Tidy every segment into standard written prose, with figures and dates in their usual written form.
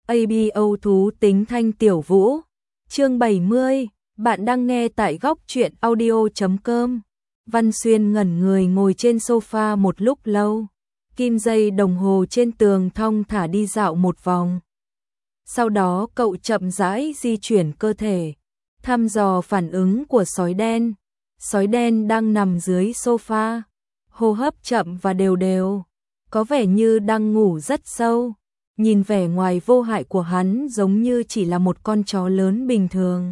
ABO thú tính thanh tiểu vũ. Chương 70, bạn đang nghe tại góc truyện audio.com. Văn Xuyên ngẩn người ngồi trên sofa một lúc lâu, kim dây đồng hồ trên tường thong thả đi dạo một vòng. Sau đó cậu chậm rãi di chuyển cơ thể, thăm dò phản ứng của sói đen. Sói đen đang nằm dưới sofa, hô hấp chậm và đều đều, có vẻ như đang ngủ rất sâu. Nhìn vẻ ngoài vô hại của hắn giống như chỉ là một con chó lớn bình thường.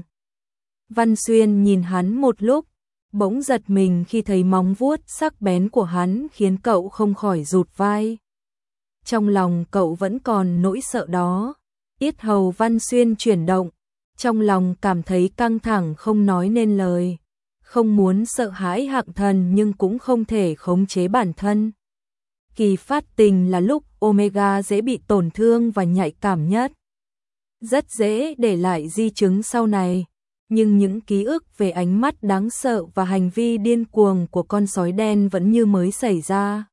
Văn Xuyên nhìn hắn một lúc, bỗng giật mình khi thấy móng vuốt sắc bén của hắn khiến cậu không khỏi rụt vai. Trong lòng cậu vẫn còn nỗi sợ đó. Yết hầu Văn Xuyên chuyển động, trong lòng cảm thấy căng thẳng không nói nên lời. Không muốn sợ hãi Hạng Thần nhưng cũng không thể khống chế bản thân. Kỳ phát tình là lúc Omega dễ bị tổn thương và nhạy cảm nhất. Rất dễ để lại di chứng sau này. Nhưng những ký ức về ánh mắt đáng sợ và hành vi điên cuồng của con sói đen vẫn như mới xảy ra.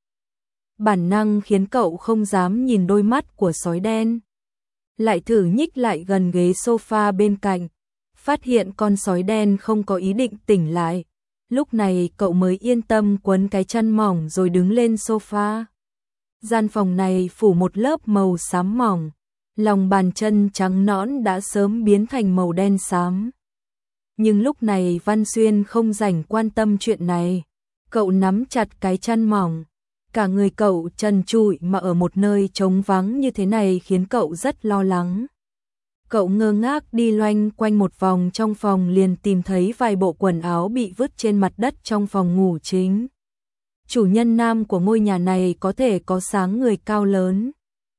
Bản năng khiến cậu không dám nhìn đôi mắt của sói đen. Lại thử nhích lại gần ghế sofa bên cạnh, phát hiện con sói đen không có ý định tỉnh lại. Lúc này cậu mới yên tâm quấn cái chăn mỏng rồi đứng lên sofa. Gian phòng này phủ một lớp màu xám mỏng, lòng bàn chân trắng nõn đã sớm biến thành màu đen xám. Nhưng lúc này Văn Xuyên không rảnh quan tâm chuyện này. Cậu nắm chặt cái chăn mỏng, cả người cậu trần trụi mà ở một nơi trống vắng như thế này khiến cậu rất lo lắng. Cậu ngơ ngác đi loanh quanh một vòng trong phòng liền tìm thấy vài bộ quần áo bị vứt trên mặt đất trong phòng ngủ chính. Chủ nhân nam của ngôi nhà này có thể có sáng người cao lớn,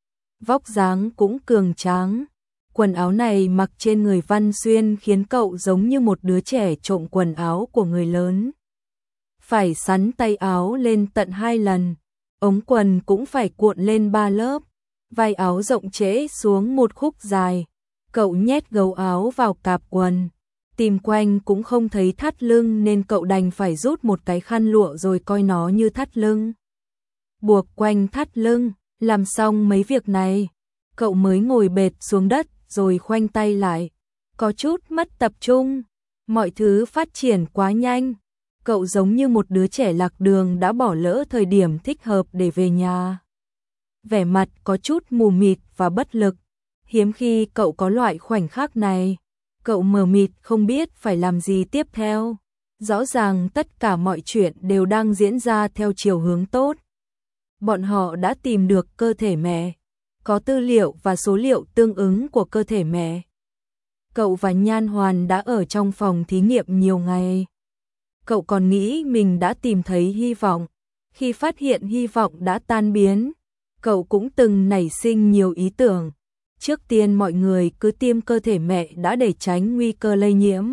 vóc dáng cũng cường tráng. Quần áo này mặc trên người Văn Xuyên khiến cậu giống như một đứa trẻ trộm quần áo của người lớn. Phải xắn tay áo lên tận 2 lần, ống quần cũng phải cuộn lên 3 lớp, vai áo rộng trễ xuống một khúc dài. Cậu nhét gấu áo vào cạp quần, tìm quanh cũng không thấy thắt lưng nên cậu đành phải rút một cái khăn lụa rồi coi nó như thắt lưng. Buộc quanh thắt lưng, làm xong mấy việc này, cậu mới ngồi bệt xuống đất rồi khoanh tay lại. Có chút mất tập trung, mọi thứ phát triển quá nhanh. Cậu giống như một đứa trẻ lạc đường đã bỏ lỡ thời điểm thích hợp để về nhà. Vẻ mặt có chút mù mịt và bất lực. Hiếm khi cậu có loại khoảnh khắc này. Cậu mờ mịt không biết phải làm gì tiếp theo. Rõ ràng tất cả mọi chuyện đều đang diễn ra theo chiều hướng tốt. Bọn họ đã tìm được cơ thể mẹ, có tư liệu và số liệu tương ứng của cơ thể mẹ. Cậu và Nhan Hoàn đã ở trong phòng thí nghiệm nhiều ngày. Cậu còn nghĩ mình đã tìm thấy hy vọng. Khi phát hiện hy vọng đã tan biến, cậu cũng từng nảy sinh nhiều ý tưởng. Trước tiên mọi người cứ tiêm cơ thể mẹ đã để tránh nguy cơ lây nhiễm.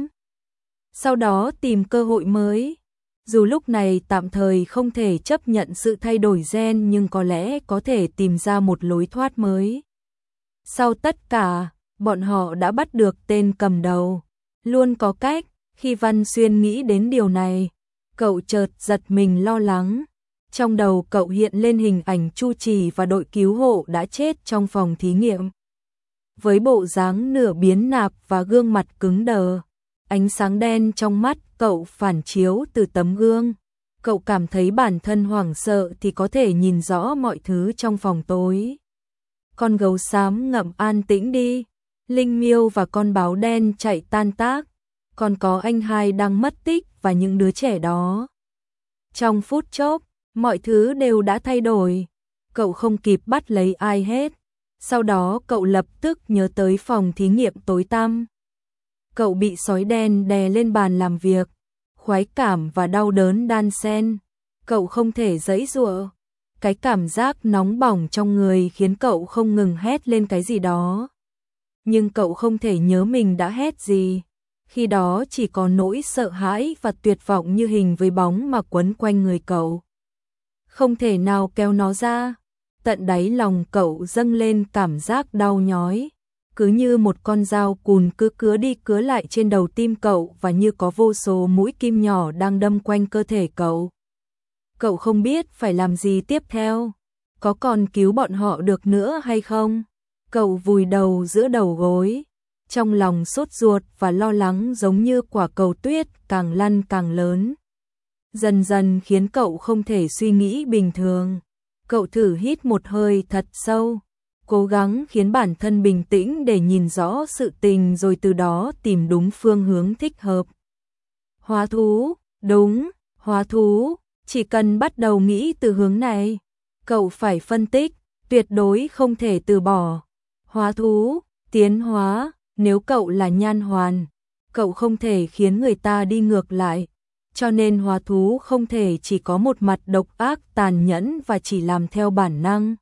Sau đó tìm cơ hội mới. Dù lúc này tạm thời không thể chấp nhận sự thay đổi gen nhưng có lẽ có thể tìm ra một lối thoát mới. Sau tất cả, bọn họ đã bắt được tên cầm đầu. Luôn có cách. Khi Văn Xuyên nghĩ đến điều này, cậu chợt giật mình lo lắng. Trong đầu cậu hiện lên hình ảnh Chu Trì và đội cứu hộ đã chết trong phòng thí nghiệm. Với bộ dáng nửa biến nạp và gương mặt cứng đờ, ánh sáng đen trong mắt cậu phản chiếu từ tấm gương. Cậu cảm thấy bản thân hoảng sợ thì có thể nhìn rõ mọi thứ trong phòng tối. Con gấu xám ngậm an tĩnh đi, linh miêu và con báo đen chạy tan tác. Còn có anh hai đang mất tích và những đứa trẻ đó. Trong phút chốc, mọi thứ đều đã thay đổi. Cậu không kịp bắt lấy ai hết. Sau đó cậu lập tức nhớ tới phòng thí nghiệm tối tăm. Cậu bị sói đen đè lên bàn làm việc. Khoái cảm và đau đớn đan xen. Cậu không thể giãy giụa. Cái cảm giác nóng bỏng trong người khiến cậu không ngừng hét lên cái gì đó. Nhưng cậu không thể nhớ mình đã hét gì. Khi đó chỉ có nỗi sợ hãi và tuyệt vọng như hình với bóng mà quấn quanh người cậu. Không thể nào kéo nó ra. Tận đáy lòng cậu dâng lên cảm giác đau nhói. Cứ như một con dao cùn cứ cứa đi cứa lại trên đầu tim cậu và như có vô số mũi kim nhỏ đang đâm quanh cơ thể cậu. Cậu không biết phải làm gì tiếp theo. Có còn cứu bọn họ được nữa hay không? Cậu vùi đầu giữa đầu gối, trong lòng sốt ruột và lo lắng giống như quả cầu tuyết càng lăn càng lớn. Dần dần khiến cậu không thể suy nghĩ bình thường. Cậu thử hít một hơi thật sâu, cố gắng khiến bản thân bình tĩnh để nhìn rõ sự tình rồi từ đó tìm đúng phương hướng thích hợp. Hóa thú, đúng, hóa thú, chỉ cần bắt đầu nghĩ từ hướng này, cậu phải phân tích, tuyệt đối không thể từ bỏ. Hóa thú, tiến hóa, nếu cậu là Nhan Hoàn, cậu không thể khiến người ta đi ngược lại. Cho nên hóa thú không thể chỉ có một mặt độc ác tàn nhẫn và chỉ làm theo bản năng.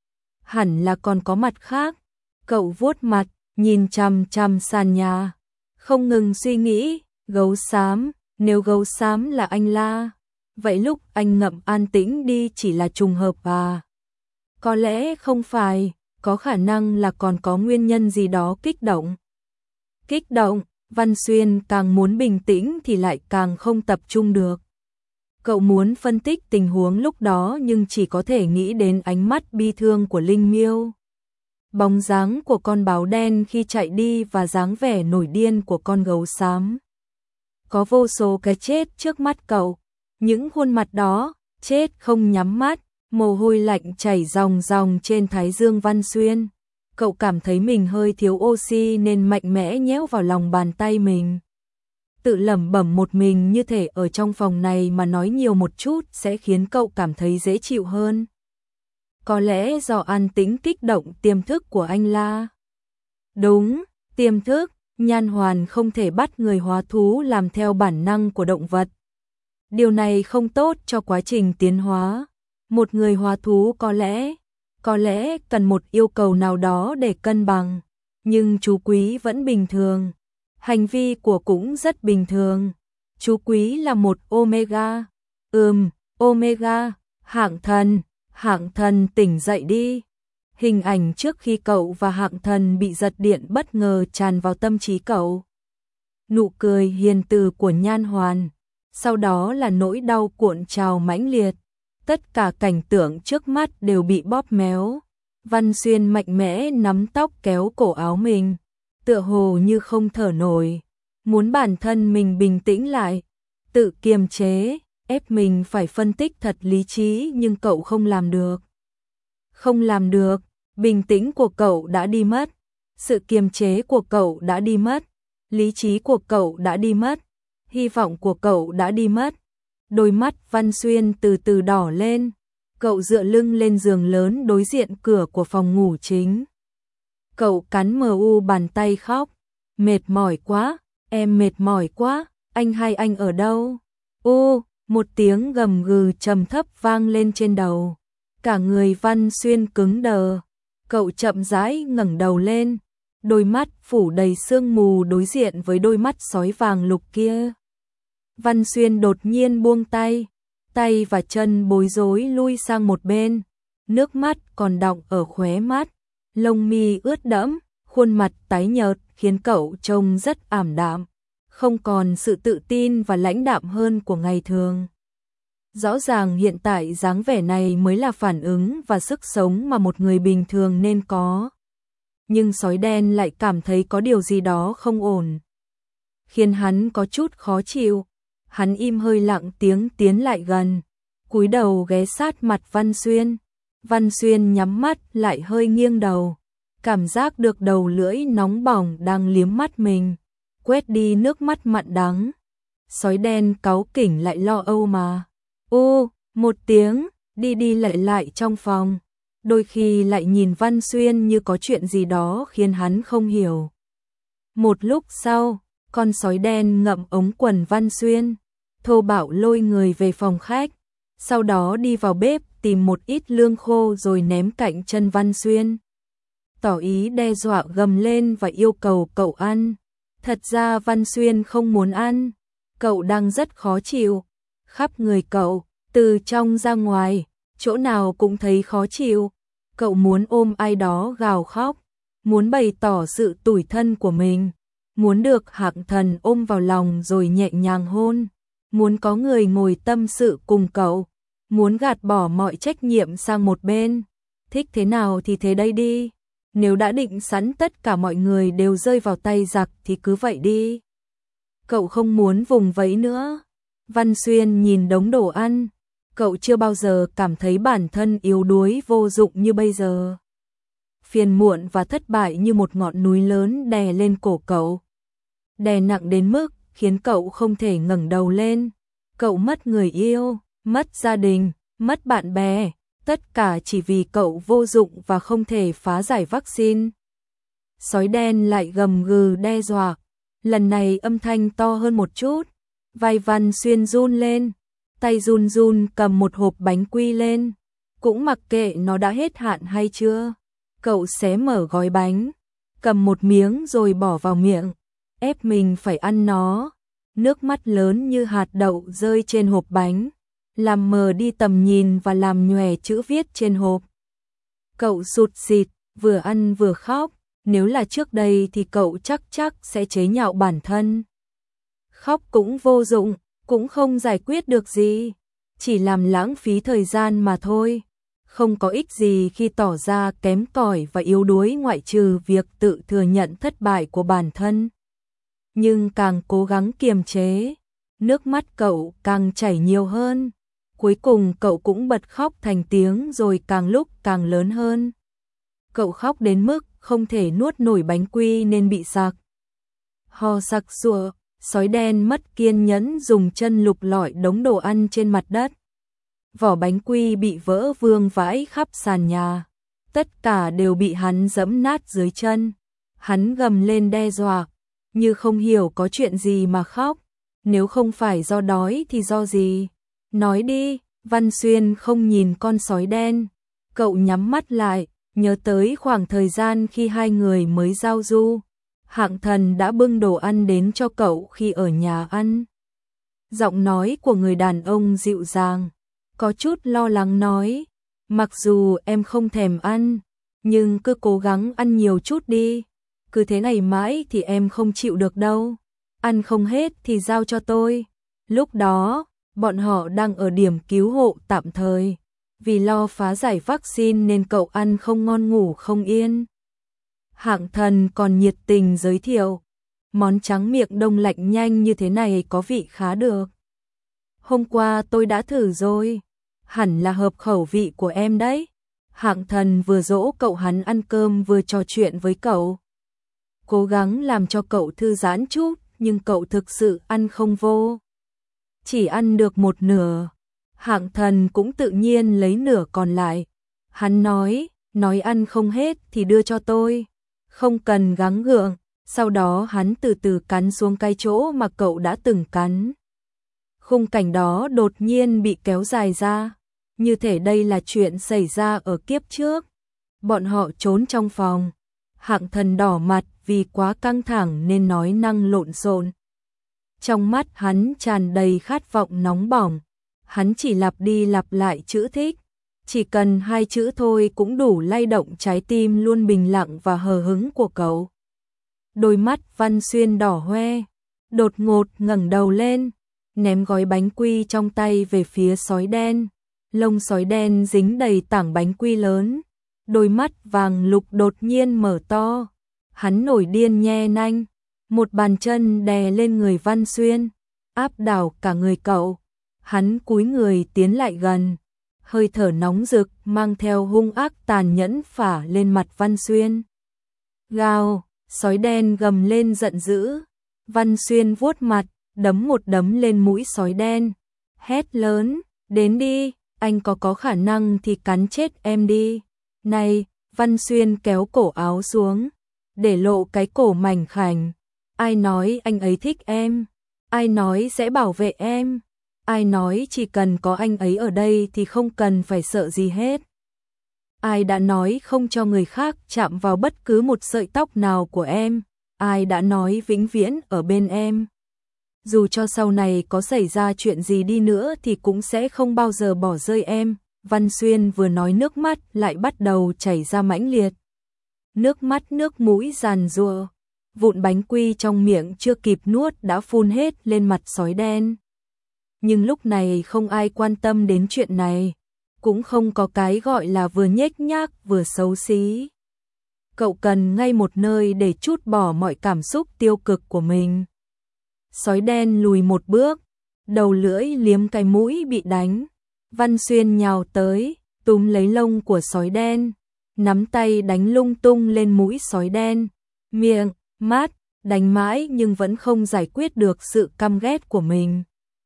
Hẳn là còn có mặt khác. Cậu vuốt mặt, nhìn chằm chằm sàn nhà, không ngừng suy nghĩ, gấu xám, nếu gấu xám là anh La, vậy lúc anh Ngậm an tĩnh đi chỉ là trùng hợp à? Có lẽ không phải, có khả năng là còn có nguyên nhân gì đó kích động. Kích động, Văn Xuyên càng muốn bình tĩnh thì lại càng không tập trung được. Cậu muốn phân tích tình huống lúc đó nhưng chỉ có thể nghĩ đến ánh mắt bi thương của Linh Miêu, bóng dáng của con báo đen khi chạy đi và dáng vẻ nổi điên của con gấu xám. Có vô số cái chết trước mắt cậu, những khuôn mặt đó, chết không nhắm mắt, mồ hôi lạnh chảy ròng ròng trên thái dương Văn Xuyên. Cậu cảm thấy mình hơi thiếu oxy nên mạnh mẽ nhéo vào lòng bàn tay mình. Tự lẩm bẩm một mình như thể ở trong phòng này mà nói nhiều một chút sẽ khiến cậu cảm thấy dễ chịu hơn. Có lẽ do an tĩnh kích động tiềm thức của anh La. Đúng, tiềm thức, Nhan Hoàn không thể bắt người hóa thú làm theo bản năng của động vật. Điều này không tốt cho quá trình tiến hóa. Một người hóa thú có lẽ cần một yêu cầu nào đó để cân bằng, nhưng chú Quý vẫn bình thường, hành vi của cũng rất bình thường. Chú Quý là một Omega. Omega, Hạng Thần tỉnh dậy đi. Hình ảnh trước khi cậu và Hạng Thần bị giật điện bất ngờ tràn vào tâm trí cậu. Nụ cười hiền từ của Nhan Hoàn, sau đó là nỗi đau cuộn trào mãnh liệt. Tất cả cảnh tượng trước mắt đều bị bóp méo. Văn Xuyên mạnh mẽ nắm tóc kéo cổ áo mình, tựa hồ như không thở nổi, muốn bản thân mình bình tĩnh lại, tự kiềm chế, ép mình phải phân tích thật lý trí nhưng cậu không làm được. Không làm được, bình tĩnh của cậu đã đi mất, sự kiềm chế của cậu đã đi mất, lý trí của cậu đã đi mất, hy vọng của cậu đã đi mất. Đôi mắt Văn Xuyên từ từ đỏ lên, cậu dựa lưng lên giường lớn đối diện cửa của phòng ngủ chính. Cậu cắn mu bàn tay khóc, mệt mỏi quá, em mệt mỏi quá, anh hai anh ở đâu? Một tiếng gầm gừ trầm thấp vang lên trên đầu. Cả người Văn Xuyên cứng đờ, cậu chậm rãi ngẩng đầu lên, đôi mắt phủ đầy sương mù đối diện với đôi mắt sói vàng lục kia. Văn Xuyên đột nhiên buông tay, tay và chân bối rối lui sang một bên, nước mắt còn đọng ở khóe mắt, lông mi ướt đẫm, khuôn mặt tái nhợt khiến cậu trông rất ảm đạm, không còn sự tự tin và lãnh đạm hơn của ngày thường. Rõ ràng hiện tại dáng vẻ này mới là phản ứng và sức sống mà một người bình thường nên có. Nhưng sói đen lại cảm thấy có điều gì đó không ổn, khiến hắn có chút khó chịu. Hắn im hơi lặng tiếng tiến lại gần, cúi đầu ghé sát mặt Văn Xuyên. Văn Xuyên nhắm mắt lại hơi nghiêng đầu, cảm giác được đầu lưỡi nóng bỏng đang liếm mắt mình, quét đi nước mắt mặn đắng. Sói đen cáu kỉnh lại lo âu mà. Một tiếng, đi đi lại lại trong phòng, đôi khi lại nhìn Văn Xuyên như có chuyện gì đó khiến hắn không hiểu. Một lúc sau, con sói đen ngậm ống quần Văn Xuyên, thô bạo lôi người về phòng khách, sau đó đi vào bếp tìm một ít lương khô rồi ném cạnh chân Văn Xuyên, tỏ ý đe dọa gầm lên và yêu cầu cậu ăn. Thật ra Văn Xuyên không muốn ăn, cậu đang rất khó chịu, khắp người cậu, từ trong ra ngoài, chỗ nào cũng thấy khó chịu. Cậu muốn ôm ai đó gào khóc, muốn bày tỏ sự tủi thân của mình, muốn được Hạng Thần ôm vào lòng rồi nhẹ nhàng hôn, muốn có người ngồi tâm sự cùng cậu, muốn gạt bỏ mọi trách nhiệm sang một bên. Thích thế nào thì thế đây đi. Nếu đã định sẵn tất cả mọi người đều rơi vào tay giặc thì cứ vậy đi. Cậu không muốn vùng vẫy nữa. Văn Xuyên nhìn đống đồ ăn. Cậu chưa bao giờ cảm thấy bản thân yếu đuối vô dụng như bây giờ. Phiền muộn và thất bại như một ngọn núi lớn đè lên cổ cậu. Đè nặng đến mức khiến cậu không thể ngẩng đầu lên. Cậu mất người yêu, mất gia đình, mất bạn bè, tất cả chỉ vì cậu vô dụng và không thể phá giải vaccine. Sói đen lại gầm gừ đe dọa. Lần này âm thanh to hơn một chút. Vai Văn Xuyên run lên. Tay run run cầm một hộp bánh quy lên. Cũng mặc kệ nó đã hết hạn hay chưa. Cậu xé mở gói bánh. Cầm một miếng rồi bỏ vào miệng. Ép mình phải ăn nó. Nước mắt lớn như hạt đậu rơi trên hộp bánh. Làm mờ đi tầm nhìn và làm nhòe chữ viết trên hộp. Cậu sụt sịt, vừa ăn vừa khóc. Nếu là trước đây thì cậu chắc sẽ chế nhạo bản thân. Khóc cũng vô dụng, cũng không giải quyết được gì. Chỉ làm lãng phí thời gian mà thôi. Không có ích gì khi tỏ ra kém cỏi và yếu đuối ngoại trừ việc tự thừa nhận thất bại của bản thân. Nhưng càng cố gắng kiềm chế, nước mắt cậu càng chảy nhiều hơn. Cuối cùng cậu cũng bật khóc thành tiếng rồi càng lúc càng lớn hơn. Cậu khóc đến mức không thể nuốt nổi bánh quy nên bị sặc. Ho sặc sụa, sói đen mất kiên nhẫn dùng chân lục lọi đống đồ ăn trên mặt đất. Vỏ bánh quy bị vỡ vương vãi khắp sàn nhà. Tất cả đều bị hắn giẫm nát dưới chân. Hắn gầm lên đe dọa, như không hiểu có chuyện gì mà khóc. Nếu không phải do đói thì do gì? Nói đi. Văn Xuyên không nhìn con sói đen. Cậu nhắm mắt lại, nhớ tới khoảng thời gian khi hai người mới giao du. Hạng Thần đã bưng đồ ăn đến cho cậu khi ở nhà ăn. Giọng nói của người đàn ông dịu dàng, có chút lo lắng nói, mặc dù em không thèm ăn, nhưng cứ cố gắng ăn nhiều chút đi. Cứ thế này mãi thì em không chịu được đâu. Ăn không hết thì giao cho tôi. Lúc đó, bọn họ đang ở điểm cứu hộ tạm thời. Vì lo phá giải vaccine nên cậu ăn không ngon ngủ không yên. Hạng Thần còn nhiệt tình giới thiệu, món trắng miệng đông lạnh nhanh như thế này có vị khá được. Hôm qua tôi đã thử rồi, hẳn là hợp khẩu vị của em đấy. Hạng Thần vừa dỗ cậu hắn ăn cơm vừa trò chuyện với cậu. Cố gắng làm cho cậu thư giãn chút, nhưng cậu thực sự ăn không vô. Chỉ ăn được một nửa. Hạng Thần cũng tự nhiên lấy nửa còn lại. Hắn nói ăn không hết thì đưa cho tôi. Không cần gắng gượng. Sau đó hắn từ từ cắn xuống cái chỗ mà cậu đã từng cắn. Khung cảnh đó đột nhiên bị kéo dài ra. Như thể đây là chuyện xảy ra ở kiếp trước. Bọn họ trốn trong phòng. Hạng Thần đỏ mặt vì quá căng thẳng nên nói năng lộn xộn. Trong mắt hắn tràn đầy khát vọng nóng bỏng. Hắn chỉ lặp đi lặp lại chữ thích. Chỉ cần 2 chữ thôi cũng đủ lay động trái tim luôn bình lặng và hờ hững của cậu. Đôi mắt Văn Xuyên đỏ hoe, đột ngột ngẩng đầu lên, ném gói bánh quy trong tay về phía sói đen. Lông sói đen dính đầy tảng bánh quy lớn. Đôi mắt vàng lục đột nhiên mở to. Hắn nổi điên nhe nanh. Một bàn chân đè lên người Văn Xuyên, áp đảo cả người cậu. Hắn cúi người tiến lại gần. Hơi thở nóng rực mang theo hung ác tàn nhẫn phả lên mặt Văn Xuyên. Gào, sói đen gầm lên giận dữ. Văn Xuyên vuốt mặt, đấm một đấm lên mũi sói đen. Hét lớn, đến đi, anh có khả năng thì cắn chết em đi. Này, Văn Xuyên kéo cổ áo xuống, để lộ cái cổ mảnh khảnh. Ai nói anh ấy thích em? Ai nói sẽ bảo vệ em? Ai nói chỉ cần có anh ấy ở đây thì không cần phải sợ gì hết? Ai đã nói không cho người khác chạm vào bất cứ một sợi tóc nào của em? Ai đã nói vĩnh viễn ở bên em? Dù cho sau này có xảy ra chuyện gì đi nữa thì cũng sẽ không bao giờ bỏ rơi em. Văn Xuyên vừa nói nước mắt lại bắt đầu chảy ra mãnh liệt. Nước mắt nước mũi giàn giụa. Vụn bánh quy trong miệng chưa kịp nuốt đã phun hết lên mặt sói đen. Nhưng lúc này không ai quan tâm đến chuyện này. Cũng không có cái gọi là vừa nhếch nhác vừa xấu xí. cậu cần ngay một nơi để trút bỏ mọi cảm xúc tiêu cực của mình. Sói đen lùi một bước, đầu lưỡi liếm cái mũi bị đánh. Văn Xuyên nhào tới, túm lấy lông của sói đen, nắm tay đánh lung tung lên mũi sói đen, miệng, mắt, đánh mãi nhưng vẫn không giải quyết được sự căm ghét của mình.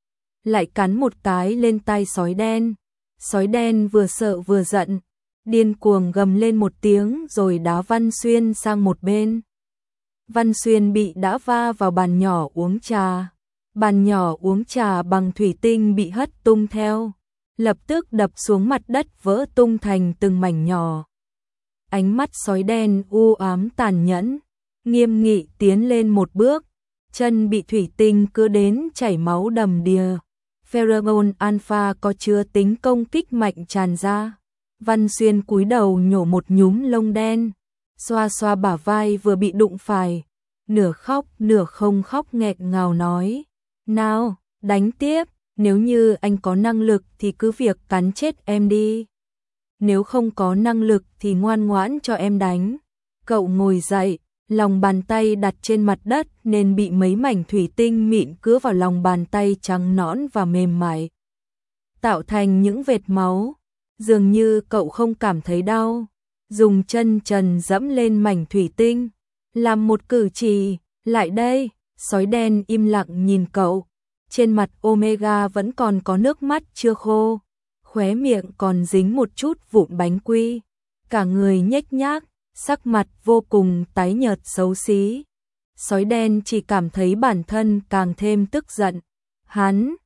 Lại cắn một cái lên tai sói đen. Sói đen vừa sợ vừa giận, điên cuồng gầm lên một tiếng rồi đá Văn Xuyên sang một bên. Văn Xuyên bị đá va vào bàn nhỏ uống trà. Bàn nhỏ uống trà bằng thủy tinh bị hất tung theo, lập tức đập xuống mặt đất vỡ tung thành từng mảnh nhỏ. Ánh mắt sói đen u ám tàn nhẫn, nghiêm nghị tiến lên một bước, chân bị thủy tinh cứa đến chảy máu đầm đìa. Pheromone alpha có chứa tính công kích mạnh tràn ra. Văn Xuyên cúi đầu nhổ một nhúm lông đen, xoa xoa bả vai vừa bị đụng phải, nửa khóc nửa không khóc nghẹn ngào nói: "Nào, đánh tiếp, nếu như anh có năng lực thì cứ việc cắn chết em đi. Nếu không có năng lực thì ngoan ngoãn cho em đánh." Cậu ngồi dậy, lòng bàn tay đặt trên mặt đất nên bị mấy mảnh thủy tinh mịn cứa vào lòng bàn tay trắng nõn và mềm mại, tạo thành những vệt máu. Dường như cậu không cảm thấy đau, dùng chân trần dẫm lên mảnh thủy tinh, làm một cử chỉ, "Lại đây." Sói đen im lặng nhìn cậu, trên mặt Omega vẫn còn có nước mắt chưa khô, khóe miệng còn dính một chút vụn bánh quy, cả người nhếch nhác, sắc mặt vô cùng tái nhợt xấu xí. Sói đen chỉ cảm thấy bản thân càng thêm tức giận. Hắn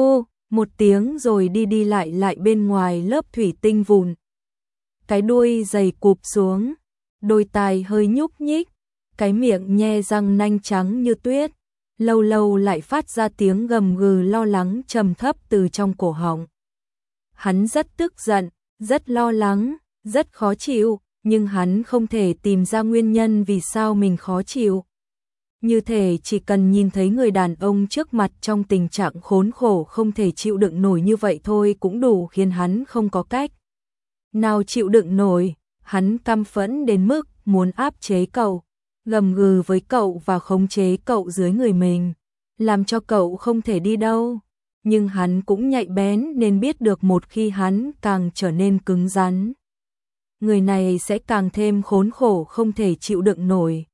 một tiếng rồi đi lại bên ngoài lớp thủy tinh vụn. Cái đuôi dày cụp xuống, đôi tai hơi nhúc nhích, cái miệng nhe răng nanh trắng như tuyết, lâu lâu lại phát ra tiếng gầm gừ lo lắng trầm thấp từ trong cổ họng. Hắn rất tức giận, rất lo lắng, rất khó chịu, nhưng hắn không thể tìm ra nguyên nhân vì sao mình khó chịu. Như thể chỉ cần nhìn thấy người đàn ông trước mặt trong tình trạng khốn khổ không thể chịu đựng nổi như vậy thôi cũng đủ khiến hắn không có cách nào chịu đựng nổi. Hắn căm phẫn đến mức muốn áp chế cậu, gầm gừ với cậu và khống chế cậu dưới người mình, làm cho cậu không thể đi đâu. Nhưng hắn cũng nhạy bén nên biết được một khi hắn càng trở nên cứng rắn, người này sẽ càng thêm khốn khổ không thể chịu đựng nổi,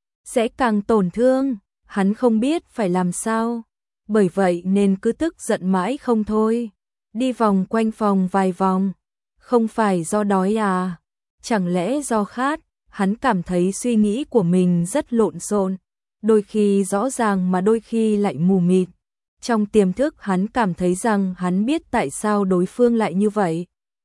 sẽ càng tổn thương. Hắn không biết phải làm sao, bởi vậy nên cứ tức giận mãi không thôi, đi vòng quanh phòng vài vòng. Không phải do đói à? Chẳng lẽ do khát? Hắn cảm thấy suy nghĩ của mình rất lộn xộn, đôi khi rõ ràng mà đôi khi lại mù mịt. Trong tiềm thức hắn cảm thấy rằng hắn biết tại sao đối phương lại như vậy,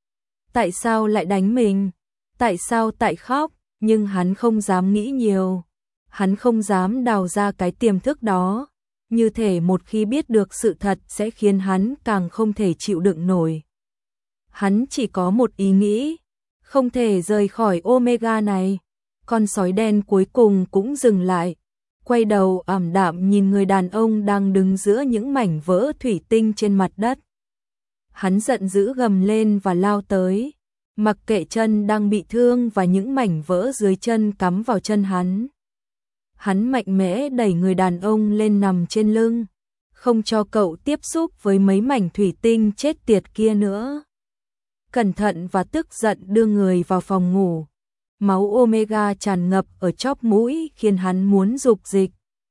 tại sao lại đánh mình, tại sao tại khóc, nhưng hắn không dám nghĩ nhiều. Hắn không dám đào ra cái tiềm thức đó, như thể một khi biết được sự thật sẽ khiến hắn càng không thể chịu đựng nổi. Hắn chỉ có một ý nghĩ, không thể rời khỏi Omega này. Con sói đen cuối cùng cũng dừng lại, quay đầu ảm đạm nhìn người đàn ông đang đứng giữa những mảnh vỡ thủy tinh trên mặt đất. Hắn giận dữ gầm lên và lao tới, mặc kệ chân đang bị thương và những mảnh vỡ dưới chân cắm vào chân hắn. Hắn mạnh mẽ đẩy người đàn ông lên nằm trên lưng, không cho cậu tiếp xúc với mấy mảnh thủy tinh chết tiệt kia nữa. Cẩn thận và tức giận đưa người vào phòng ngủ. Máu Omega tràn ngập ở chóp mũi khiến hắn muốn dục dịch.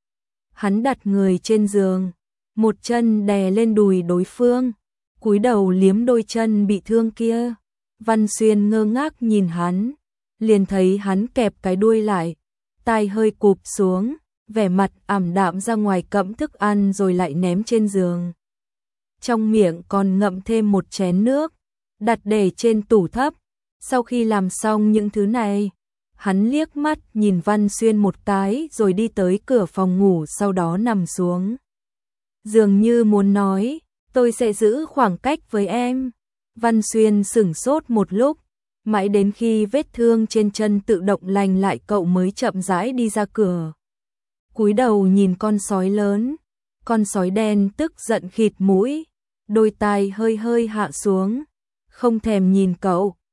Hắn đặt người trên giường, một chân đè lên đùi đối phương, cúi đầu liếm đôi chân bị thương kia. Văn Xuyên ngơ ngác nhìn hắn, liền thấy hắn kẹp cái đuôi lại, tai hơi cụp xuống, vẻ mặt ảm đạm ra ngoài cẫm thức ăn rồi lại ném trên giường. Trong miệng còn ngậm thêm một chén nước, đặt để trên tủ thấp. Sau khi làm xong những thứ này, hắn liếc mắt nhìn Văn Xuyên một cái rồi đi tới cửa phòng ngủ, sau đó nằm xuống. Dường như muốn nói, tôi sẽ giữ khoảng cách với em. Văn Xuyên sửng sốt một lúc, mãi đến khi vết thương trên chân tự động lành lại cậu mới chậm rãi đi ra cửa. Cúi đầu nhìn con sói lớn, con sói đen tức giận khịt mũi, đôi tai hơi hơi hạ xuống, không thèm nhìn cậu,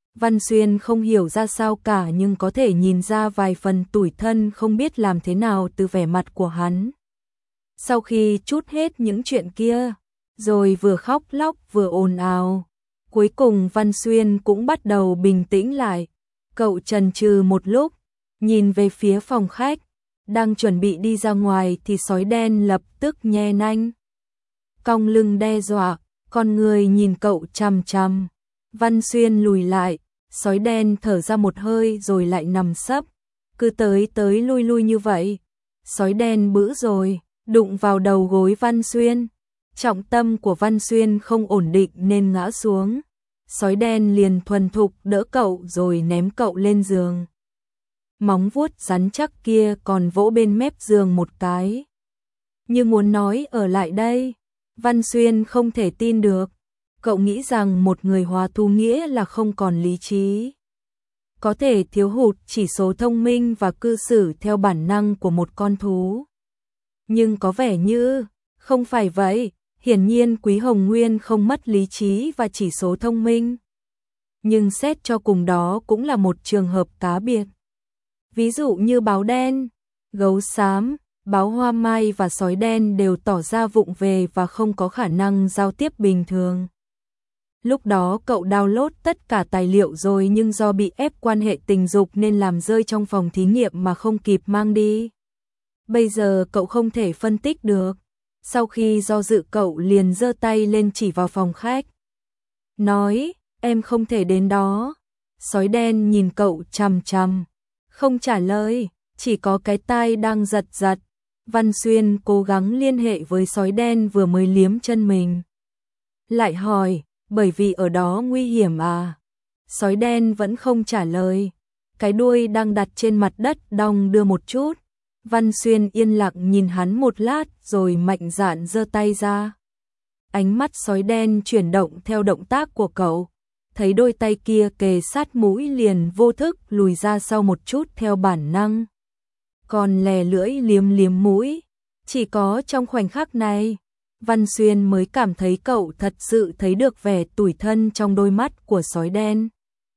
Văn Xuyên không hiểu ra sao cả nhưng có thể nhìn ra vài phần tủi thân không biết làm thế nào từ vẻ mặt của hắn. Sau khi trút hết những chuyện kia, rồi vừa khóc lóc vừa ồn ào, cuối cùng Văn Xuyên cũng bắt đầu bình tĩnh lại. Cậu chần chừ một lúc, nhìn về phía phòng khách, đang chuẩn bị đi ra ngoài thì sói đen lập tức nhe nanh, cong lưng đe dọa, con người nhìn cậu chằm chằm. Văn Xuyên lùi lại, sói đen thở ra một hơi rồi lại nằm sấp, cứ tới tới lui lui như vậy. Sói đen bữ rồi, đụng vào đầu gối Văn Xuyên. Trọng tâm của Văn Xuyên không ổn định nên ngã xuống. Sói đen liền thuần thục đỡ cậu rồi ném cậu lên giường. Móng vuốt rắn chắc kia còn vỗ bên mép giường một cái, như muốn nói ở lại đây. Văn Xuyên không thể tin được. Cậu nghĩ rằng một người hòa thú nghĩa là không còn lý trí, có thể thiếu hụt chỉ số thông minh và cư xử theo bản năng của một con thú. Nhưng có vẻ như không phải vậy. Hiển nhiên Quý Hồng Nguyên không mất lý trí và chỉ số thông minh. Nhưng xét cho cùng đó cũng là một trường hợp cá biệt. Ví dụ như báo đen, gấu xám, báo hoa mai và sói đen đều tỏ ra vụng về và không có khả năng giao tiếp bình thường. Lúc đó cậu download tất cả tài liệu rồi nhưng do bị ép quan hệ tình dục nên làm rơi trong phòng thí nghiệm mà không kịp mang đi. Bây giờ cậu không thể phân tích được. Sau khi do dự cậu liền giơ tay lên chỉ vào phòng khách, nói, em không thể đến đó. Sói đen nhìn cậu chằm chằm, không trả lời, chỉ có cái tai đang giật giật. Văn Xuyên cố gắng liên hệ với sói đen vừa mới liếm chân mình. Lại hỏi, bởi vì ở đó nguy hiểm à? Sói đen vẫn không trả lời, cái đuôi đang đặt trên mặt đất đong đưa một chút. Văn Xuyên yên lặng nhìn hắn một lát rồi mạnh dạn giơ tay ra. Ánh mắt sói đen chuyển động theo động tác của cậu, thấy đôi tay kia kề sát mũi liền vô thức lùi ra sau một chút theo bản năng. Còn lè lưỡi liếm liếm mũi, chỉ có trong khoảnh khắc này, Văn Xuyên mới cảm thấy cậu thật sự thấy được vẻ tủi thân trong đôi mắt của sói đen.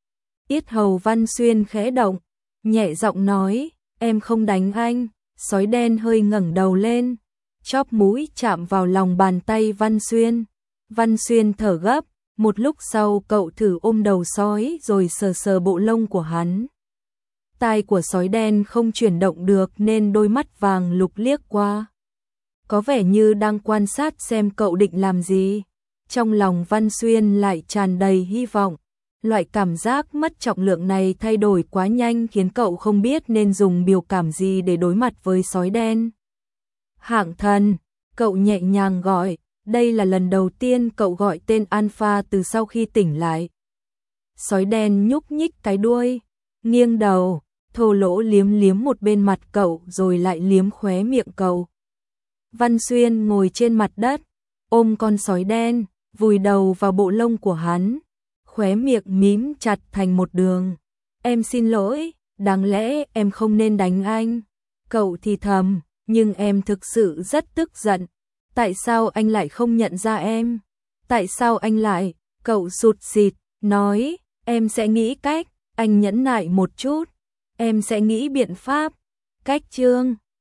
Yết hầu Văn Xuyên khẽ động, nhẹ giọng nói, em không đánh anh. Sói đen hơi ngẩng đầu lên, chóp mũi chạm vào lòng bàn tay Văn Xuyên. Văn Xuyên thở gấp, một lúc sau cậu thử ôm đầu sói rồi sờ sờ bộ lông của hắn. Tai của sói đen không chuyển động được nên đôi mắt vàng lục liếc qua, có vẻ như đang quan sát xem cậu định làm gì. Trong lòng Văn Xuyên lại tràn đầy hy vọng. Loại cảm giác mất trọng lượng này thay đổi quá nhanh khiến cậu không biết nên dùng biểu cảm gì để đối mặt với sói đen. Hạng Thần, cậu nhẹ nhàng gọi, đây là lần đầu tiên cậu gọi tên Alpha từ sau khi tỉnh lại. Sói đen nhúc nhích cái đuôi, nghiêng đầu, thô lỗ liếm liếm một bên mặt cậu rồi lại liếm khóe miệng cậu. Văn Xuyên ngồi trên mặt đất, ôm con sói đen, vùi đầu vào bộ lông của hắn. Khóe miệng mím chặt thành một đường. Em xin lỗi, đáng lẽ em không nên đánh anh. Cậu thì thầm, nhưng em thực sự rất tức giận. Tại sao anh lại không nhận ra em? Tại sao anh lại? Cậu sụt sịt, nói, em sẽ nghĩ cách. Anh nhẫn nại một chút. Em sẽ nghĩ biện pháp. Cách chương